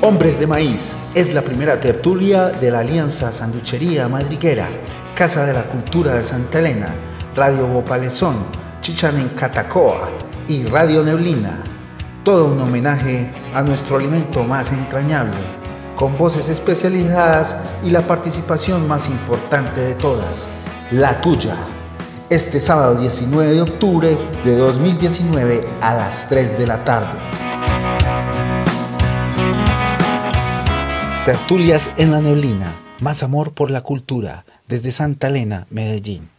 Hombres de Maíz es la primera tertulia de la Alianza Sanduchería Madriguera, Casa de la Cultura de Santa Elena, Radio Bopalezón, Chichan en Catacoa y Radio Neblina. Todo un homenaje a nuestro alimento más entrañable, con voces especializadas y la participación más importante de todas, la tuya. Este sábado 19 de octubre de 2019 a las 3 de la tarde. Tertulias en la Neblina, más amor por la cultura, desde Santa Elena, Medellín.